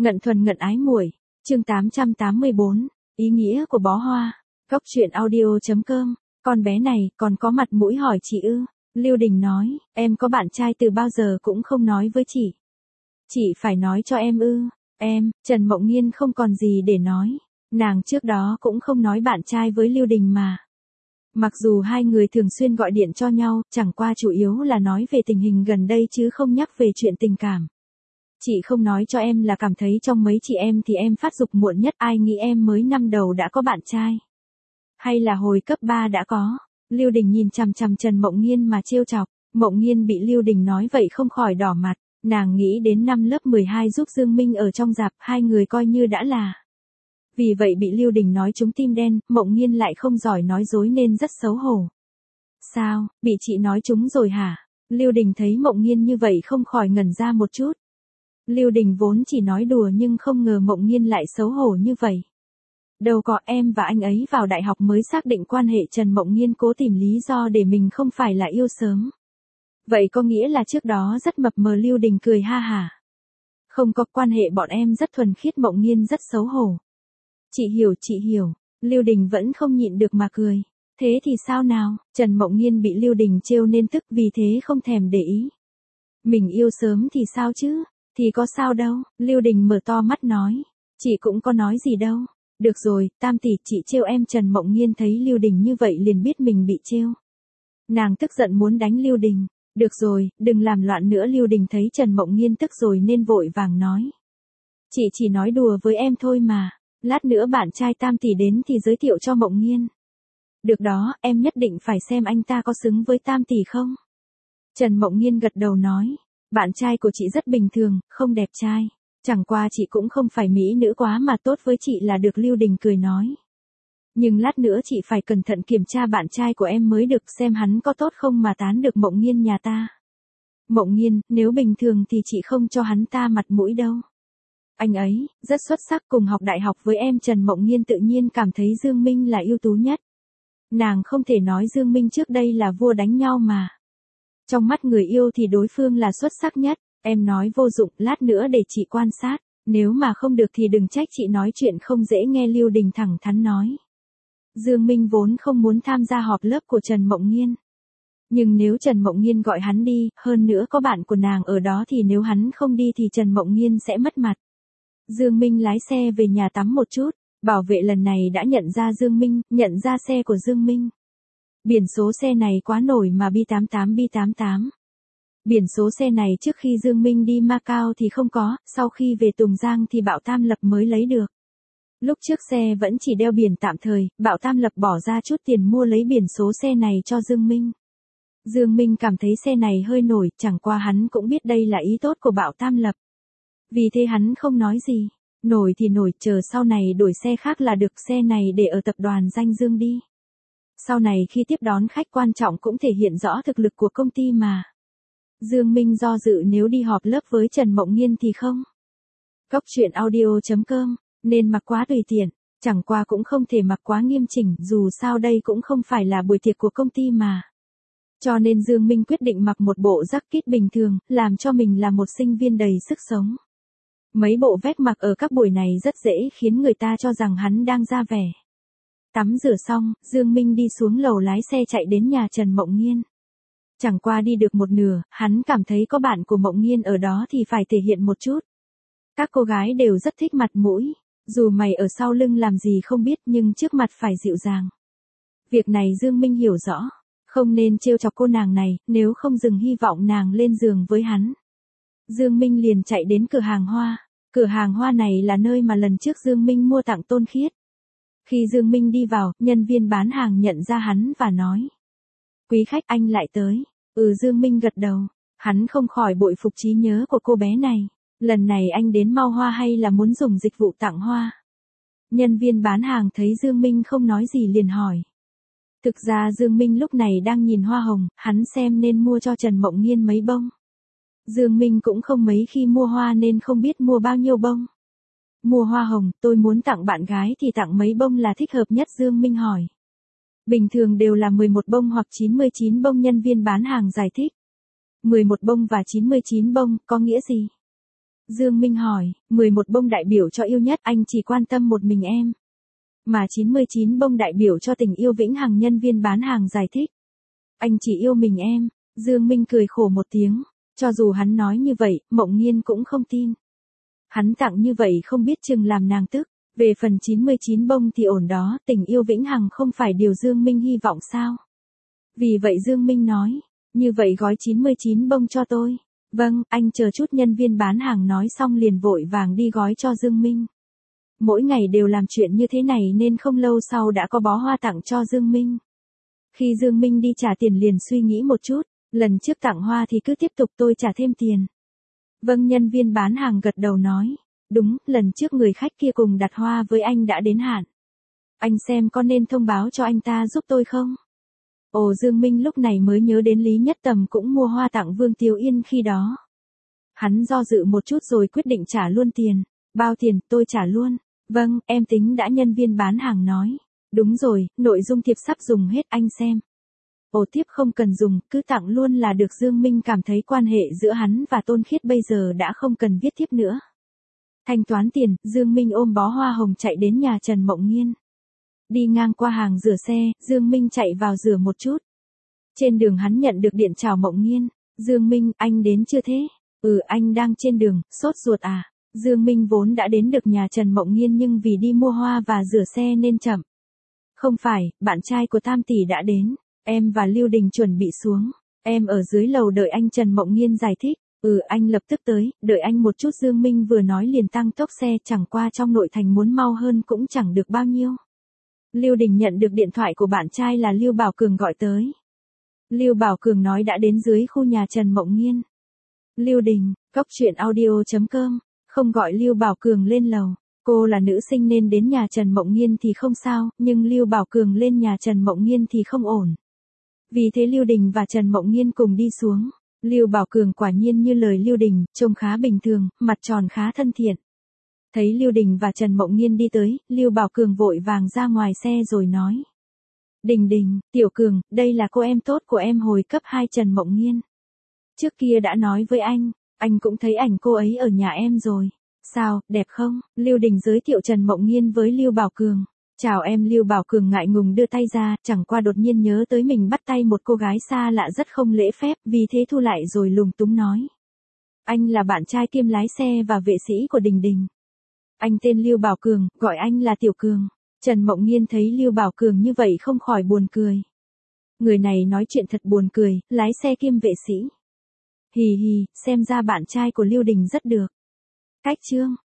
Ngận thuần ngận ái muội. Chương 884, ý nghĩa của bó hoa. Góc truyện audio.com. Con bé này còn có mặt mũi hỏi chị ư? Lưu Đình nói, em có bạn trai từ bao giờ cũng không nói với chị. Chị phải nói cho em ư? Em, Trần Mộng Nghiên không còn gì để nói. Nàng trước đó cũng không nói bạn trai với Lưu Đình mà. Mặc dù hai người thường xuyên gọi điện cho nhau, chẳng qua chủ yếu là nói về tình hình gần đây chứ không nhắc về chuyện tình cảm. Chị không nói cho em là cảm thấy trong mấy chị em thì em phát dục muộn nhất, ai nghĩ em mới năm đầu đã có bạn trai. Hay là hồi cấp 3 đã có. Lưu Đình nhìn chằm chằm Trần Mộng Nghiên mà trêu chọc. Mộng Nghiên bị Lưu Đình nói vậy không khỏi đỏ mặt. Nàng nghĩ đến năm lớp 12 giúp Dương Minh ở trong rạp, hai người coi như đã là. Vì vậy bị Lưu Đình nói trúng tim đen, Mộng Nghiên lại không giỏi nói dối nên rất xấu hổ. Sao, bị chị nói trúng rồi hả? Lưu Đình thấy Mộng Nghiên như vậy không khỏi ngẩn ra một chút. Lưu Đình vốn chỉ nói đùa nhưng không ngờ Mộng Nghiên lại xấu hổ như vậy. Đâu có, em và anh ấy vào đại học mới xác định quan hệ. Trần Mộng Nghiên cố tìm lý do để mình không phải là yêu sớm. Vậy có nghĩa là trước đó rất mập mờ. Lưu Đình cười ha hả. Không có, quan hệ bọn em rất thuần khiết. Mộng Nghiên rất xấu hổ. Chị hiểu. Lưu Đình vẫn không nhịn được mà cười. Thế thì sao nào? Trần Mộng Nghiên bị Lưu Đình trêu nên tức, vì thế không thèm để ý. Mình yêu sớm thì sao chứ? Thì có sao đâu. Lưu Đình mở to mắt nói. Chị cũng có nói gì đâu. Được rồi, Tam tỷ, chị trêu em. Trần Mộng Nghiên thấy Lưu Đình như vậy liền biết mình bị trêu. Nàng tức giận muốn đánh Lưu Đình. Được rồi, đừng làm loạn nữa. Lưu Đình thấy Trần Mộng Nghiên tức rồi nên vội vàng nói. Chị chỉ nói đùa với em thôi mà. Lát nữa bạn trai Tam tỷ đến thì giới thiệu cho Mộng Nghiên. Được đó, em nhất định phải xem anh ta có xứng với Tam tỷ không. Trần Mộng Nghiên gật đầu nói. Bạn trai của chị rất bình thường, không đẹp trai. Chẳng qua chị cũng không phải mỹ nữ quá mà tốt với chị là được. Lưu Đình cười nói. Nhưng lát nữa chị phải cẩn thận kiểm tra bạn trai của em mới được, xem hắn có tốt không mà tán được Mộng Nghiên nhà ta. Mộng Nghiên, nếu bình thường thì chị không cho hắn ta mặt mũi đâu. Anh ấy, rất xuất sắc, cùng học đại học với em. Trần Mộng Nghiên tự nhiên cảm thấy Dương Minh là ưu tú nhất. Nàng không thể nói Dương Minh trước đây là vua đánh nhau mà. Trong mắt người yêu thì đối phương là xuất sắc nhất. Em nói vô dụng, lát nữa để chị quan sát. Nếu mà không được thì đừng trách chị nói chuyện không dễ nghe. Lưu Đình thẳng thắn nói. Dương Minh vốn không muốn tham gia họp lớp của Trần Mộng Nghiên. Nhưng nếu Trần Mộng Nghiên gọi hắn đi, hơn nữa có bạn của nàng ở đó thì nếu hắn không đi thì Trần Mộng Nghiên sẽ mất mặt. Dương Minh lái xe về nhà tắm một chút. Bảo vệ lần này đã nhận ra Dương Minh, nhận ra xe của Dương Minh. Biển số xe này quá nổi mà, B88. Biển số xe này trước khi Dương Minh đi Macau thì không có, sau khi về Tùng Giang thì Bảo Tam Lập mới lấy được. Lúc trước xe vẫn chỉ đeo biển tạm thời, Bảo Tam Lập bỏ ra chút tiền mua lấy biển số xe này cho Dương Minh. Dương Minh cảm thấy xe này hơi nổi, chẳng qua hắn cũng biết đây là ý tốt của Bảo Tam Lập. Vì thế hắn không nói gì. Nổi thì nổi, chờ sau này đổi xe khác là được, xe này để ở tập đoàn Danh Dương đi. Sau này khi tiếp đón khách quan trọng cũng thể hiện rõ thực lực của công ty mà. Dương Minh do dự nếu đi họp lớp với Trần Mộng Nghiên thì không. Góc truyện audio.com, nên mặc quá tùy tiện, chẳng qua cũng không thể mặc quá nghiêm chỉnh, dù sao đây cũng không phải là buổi tiệc của công ty mà. Cho nên Dương Minh quyết định mặc một bộ jacket bình thường, làm cho mình là một sinh viên đầy sức sống. Mấy bộ vest mặc ở các buổi này rất dễ khiến người ta cho rằng hắn đang ra vẻ. Tắm rửa xong, Dương Minh đi xuống lầu lái xe chạy đến nhà Trần Mộng Nghiên. Chẳng qua đi được một nửa, hắn cảm thấy có bạn của Mộng Nghiên ở đó thì phải thể hiện một chút. Các cô gái đều rất thích mặt mũi, dù mày ở sau lưng làm gì không biết nhưng trước mặt phải dịu dàng. Việc này Dương Minh hiểu rõ, không nên trêu chọc cô nàng này, nếu không dừng hy vọng nàng lên giường với hắn. Dương Minh liền chạy đến cửa hàng hoa. Cửa hàng hoa này là nơi mà lần trước Dương Minh mua tặng Tôn Khiết. Khi Dương Minh đi vào, nhân viên bán hàng nhận ra hắn và nói. Quý khách, anh lại tới. Dương Minh gật đầu. Hắn không khỏi bội phục trí nhớ của cô bé này. Lần này anh đến mau hoa hay là muốn dùng dịch vụ tặng hoa? Nhân viên bán hàng thấy Dương Minh không nói gì liền hỏi. Thực ra Dương Minh lúc này đang nhìn hoa hồng, hắn xem nên mua cho Trần Mộng Nghiên mấy bông. Dương Minh cũng không mấy khi mua hoa nên không biết mua bao nhiêu bông. Mua hoa hồng, tôi muốn tặng bạn gái thì tặng mấy bông là thích hợp nhất? Dương Minh hỏi. Bình thường đều là 11 bông hoặc 99 bông, nhân viên bán hàng giải thích. 11 bông và 99 bông, có nghĩa gì? Dương Minh hỏi, 11 bông đại biểu cho yêu nhất, anh chỉ quan tâm một mình em. Mà 99 bông đại biểu cho tình yêu vĩnh hằng, nhân viên bán hàng giải thích. Anh chỉ yêu mình em. Dương Minh cười khổ một tiếng. Cho dù hắn nói như vậy, Mộng Nghiên cũng không tin. Hắn tặng như vậy không biết chừng làm nàng tức. Về phần 99 bông thì ổn đó, tình yêu vĩnh hằng không phải điều Dương Minh hy vọng sao. Vì vậy Dương Minh nói, như vậy gói 99 bông cho tôi. Vâng, anh chờ chút, nhân viên bán hàng nói xong liền vội vàng đi gói cho Dương Minh. Mỗi ngày đều làm chuyện như thế này nên không lâu sau đã có bó hoa tặng cho Dương Minh. Khi Dương Minh đi trả tiền liền suy nghĩ một chút, lần trước tặng hoa thì cứ tiếp tục, tôi trả thêm tiền. Vâng, nhân viên bán hàng gật đầu nói, đúng, lần trước người khách kia cùng đặt hoa với anh đã đến hạn. Anh xem có nên thông báo cho anh ta giúp tôi không? Ồ, Dương Minh lúc này mới nhớ đến Lý Nhất Tầm cũng mua hoa tặng Vương Tiếu Yên khi đó. Hắn do dự một chút rồi quyết định trả luôn tiền. Bao tiền, tôi trả luôn. Vâng, em tính đã, nhân viên bán hàng nói. Đúng rồi, nội dung thiệp sắp dùng hết, anh xem. Ồ, tiếp không cần dùng, cứ tặng luôn là được. Dương Minh cảm thấy quan hệ giữa hắn và Tôn Khiết bây giờ đã không cần viết tiếp nữa. Thanh toán tiền, Dương Minh ôm bó hoa hồng chạy đến nhà Trần Mộng Nghiên. Đi ngang qua hàng rửa xe, Dương Minh chạy vào rửa một chút. Trên đường hắn nhận được điện chào Mộng Nghiên. Dương Minh, anh đến chưa thế? Anh đang trên đường, sốt ruột à? Dương Minh vốn đã đến được nhà Trần Mộng Nghiên nhưng vì đi mua hoa và rửa xe nên chậm. Không phải, bạn trai của Tam tỷ đã đến. Em và Lưu Đình chuẩn bị xuống. Em ở dưới lầu đợi anh, Trần Mộng Nghiên giải thích. Anh lập tức tới, đợi anh một chút. Dương Minh vừa nói liền tăng tốc xe, chẳng qua trong nội thành muốn mau hơn cũng chẳng được bao nhiêu. Lưu Đình nhận được điện thoại của bạn trai là Lưu Bảo Cường gọi tới. Lưu Bảo Cường nói đã đến dưới khu nhà Trần Mộng Nghiên. Lưu Đình, coctruyện.audio.com, không gọi Lưu Bảo Cường lên lầu. Cô là nữ sinh nên đến nhà Trần Mộng Nghiên thì không sao, nhưng Lưu Bảo Cường lên nhà Trần Mộng Nghiên thì không ổn. Vì thế Lưu Đình và Trần Mộng Nghiên cùng đi xuống. Lưu Bảo Cường quả nhiên như lời Lưu Đình, trông khá bình thường, mặt tròn khá thân thiện. Thấy Lưu Đình và Trần Mộng Nghiên đi tới, Lưu Bảo Cường vội vàng ra ngoài xe rồi nói. Đình Đình, Tiểu Cường, đây là cô em tốt của em hồi cấp 2 Trần Mộng Nghiên. Trước kia đã nói với anh cũng thấy ảnh cô ấy ở nhà em rồi. Sao, đẹp không? Lưu Đình giới thiệu Trần Mộng Nghiên với Lưu Bảo Cường. Chào em. Lưu Bảo Cường ngại ngùng đưa tay ra, chẳng qua đột nhiên nhớ tới mình bắt tay một cô gái xa lạ rất không lễ phép, vì thế thu lại rồi lúng túng nói. Anh là bạn trai kiêm lái xe và vệ sĩ của Đình Đình. Anh tên Lưu Bảo Cường, gọi anh là Tiểu Cường. Trần Mộng Nghiên thấy Lưu Bảo Cường như vậy không khỏi buồn cười. Người này nói chuyện thật buồn cười, lái xe kiêm vệ sĩ. Hì hì, xem ra bạn trai của Lưu Đình rất được. Cách chương